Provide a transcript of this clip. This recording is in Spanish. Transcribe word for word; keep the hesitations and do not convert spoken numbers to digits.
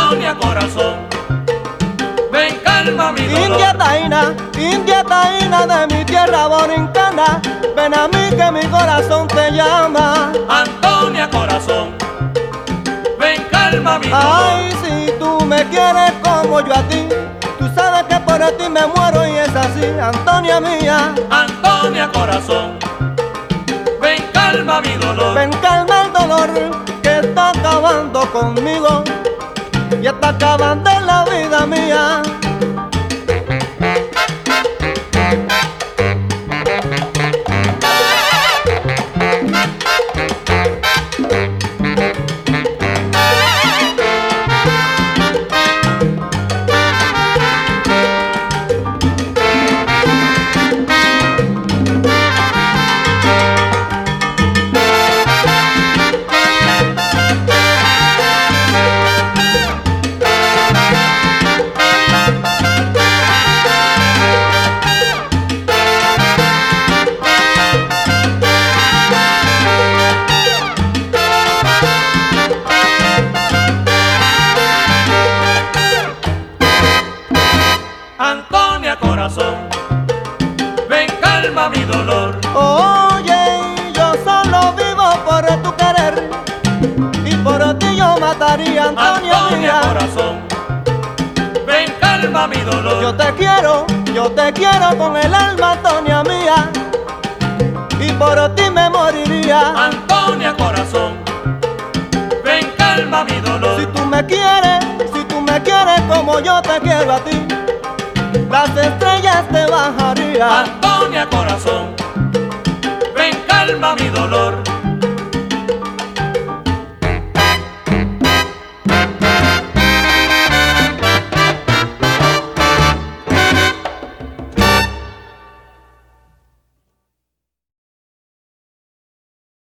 Antonia corazón, ven calma mi dolor. India taína, India taína de mi tierra borincana, ven a mí que mi corazón te llama. Antonia corazón, ven calma mi dolor. Ay, si tú me quieres como yo a ti, tú sabes que por ti me muero y es así, Antonia mía. Antonia corazón, ven calma mi dolor. Ven calma el dolor que está acabando conmigo y está acabando en la vida mía. Antonia corazón, ven calma mi dolor. Oye, yo solo vivo por tu querer y por ti yo mataría, Antonia, Antonia mía. corazón, ven calma mi dolor. Yo te quiero, yo te quiero con el alma, Antonia mía, y por ti me moriría. Antonia corazón, ven calma mi dolor. Si tú me quieres, si tú me quieres como yo te quiero a ti, las estrellas te bajarían. Antonia corazón, ven calma mi dolor.